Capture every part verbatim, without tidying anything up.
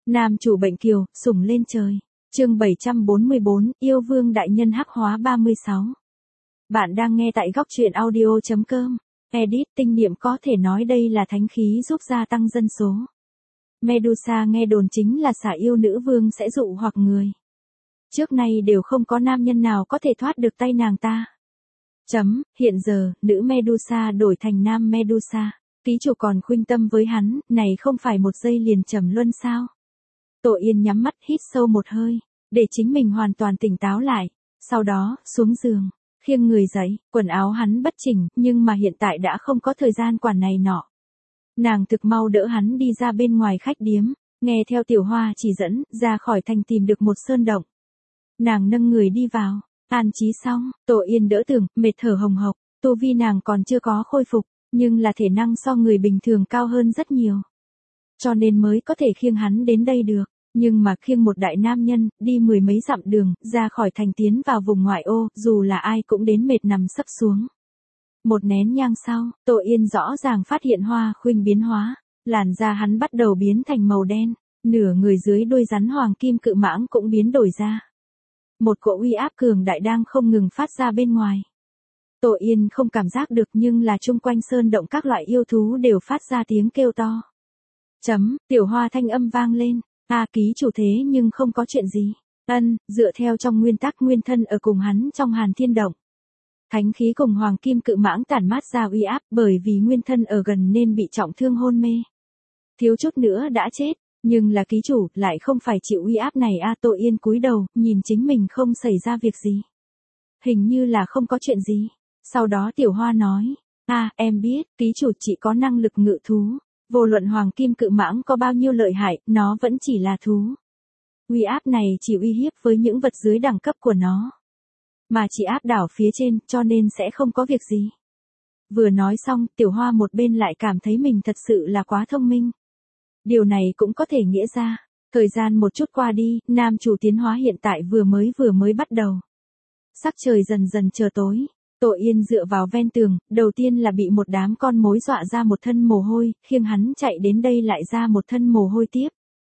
Nam chủ bệnh kiều, sủng lên trời. Chương bảy trăm bốn mươi bốn, yêu vương đại nhân hắc hóa ba mươi sáu. Bạn đang nghe tại góc truyện audio chấm com. Edit tinh niệm có thể nói đây là thánh khí giúp gia tăng dân số. Medusa nghe đồn chính là xả yêu nữ vương sẽ dụ hoặc người. Trước nay đều không có nam nhân nào có thể thoát được tay nàng ta. Chấm, hiện giờ, nữ Medusa đổi thành nam Medusa. Ký chủ còn khuynh tâm với hắn, này không phải một giây liền trầm luân sao? Tổ Yên nhắm mắt hít sâu một hơi, để chính mình hoàn toàn tỉnh táo lại. Sau đó, xuống giường, khiêng người dậy, quần áo hắn bất chỉnh, nhưng mà hiện tại đã không có thời gian quản này nọ. Nàng thực mau đỡ hắn đi ra bên ngoài khách điếm, nghe theo Tiểu Hoa chỉ dẫn, ra khỏi thành tìm được một sơn động. Nàng nâng người đi vào, an trí xong, Tổ Yên đỡ tưởng, mệt thở hồng hộc, tu vi nàng còn chưa có khôi phục, nhưng là thể năng so người bình thường cao hơn rất nhiều. Cho nên mới có thể khiêng hắn đến đây được, nhưng mà khiêng một đại nam nhân, đi mười mấy dặm đường, ra khỏi thành tiến vào vùng ngoại ô, dù là ai cũng đến mệt nằm sấp xuống. Một nén nhang sau, Tổ Yên rõ ràng phát hiện Hoa Khuynh biến hóa, làn da hắn bắt đầu biến thành màu đen, nửa người dưới đuôi rắn hoàng kim cự mãng cũng biến đổi ra. Một cỗ uy áp cường đại đang không ngừng phát ra bên ngoài. Tổ Yên không cảm giác được nhưng là chung quanh sơn động các loại yêu thú đều phát ra tiếng kêu to. Chấm, Tiểu Hoa thanh âm vang lên, a ký chủ thế nhưng không có chuyện gì. Ân, dựa theo trong nguyên tắc nguyên thân ở cùng hắn trong Hàn Thiên Động. Thánh khí cùng hoàng kim cự mãng tản mát ra uy áp bởi vì nguyên thân ở gần nên bị trọng thương hôn mê. Thiếu chút nữa đã chết, nhưng là ký chủ lại không phải chịu uy áp này a Tổ Yên cúi đầu, nhìn chính mình không xảy ra việc gì. Hình như là không có chuyện gì. Sau đó Tiểu Hoa nói, a em biết, ký chủ chỉ có năng lực ngự thú. Vô luận hoàng kim cự mãng có bao nhiêu lợi hại, nó vẫn chỉ là thú. Uy áp này chỉ uy hiếp với những vật dưới đẳng cấp của nó. Mà chỉ áp đảo phía trên, cho nên sẽ không có việc gì. Vừa nói xong, Tiểu Hoa một bên lại cảm thấy mình thật sự là quá thông minh. Điều này cũng có thể nghĩa ra, thời gian một chút qua đi, nam chủ tiến hóa hiện tại vừa mới vừa mới bắt đầu. Sắc trời dần dần trở tối. Tổ Yên dựa vào ven tường, đầu tiên là bị một đám con mối dọa ra một thân mồ hôi, khiêng hắn chạy đến đây lại ra một thân mồ hôi tiếp.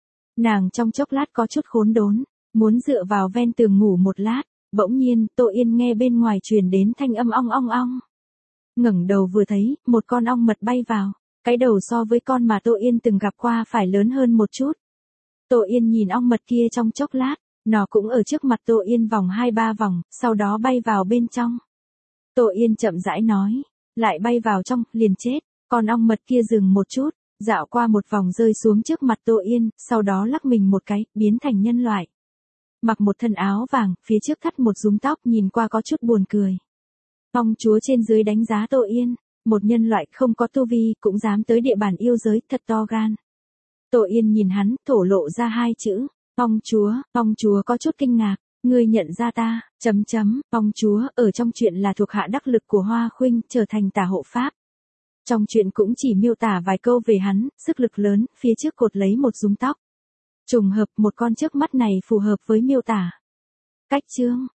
Nàng trong chốc lát có chút khốn đốn, muốn dựa vào ven tường ngủ một lát, bỗng nhiên, Tổ Yên nghe bên ngoài truyền đến thanh âm ong ong ong. Ngẩng đầu vừa thấy, một con ong mật bay vào, cái đầu so với con mà Tổ Yên từng gặp qua phải lớn hơn một chút. Tổ Yên nhìn ong mật kia trong chốc lát, nó cũng ở trước mặt Tổ Yên vòng hai ba vòng, sau đó bay vào bên trong. Tổ Yên chậm rãi nói, lại bay vào trong, liền chết, con ong mật kia dừng một chút, dạo qua một vòng rơi xuống trước mặt Tổ Yên, sau đó lắc mình một cái, biến thành nhân loại. Mặc một thân áo vàng, phía trước thắt một rúm tóc nhìn qua có chút buồn cười. Ong chúa trên dưới đánh giá Tổ Yên, một nhân loại không có tu vi cũng dám tới địa bàn yêu giới, thật to gan. Tổ Yên nhìn hắn, thổ lộ ra hai chữ, ong chúa, ong chúa có chút kinh ngạc. Ngươi nhận ra ta, chấm chấm, ong chúa, ở trong chuyện là thuộc hạ đắc lực của Hoa Khuynh, trở thành tả hộ pháp. Trong chuyện cũng chỉ miêu tả vài câu về hắn, sức lực lớn, phía trước cột lấy một rúm tóc. Trùng hợp, một con trước mắt này phù hợp với miêu tả. Cách chương,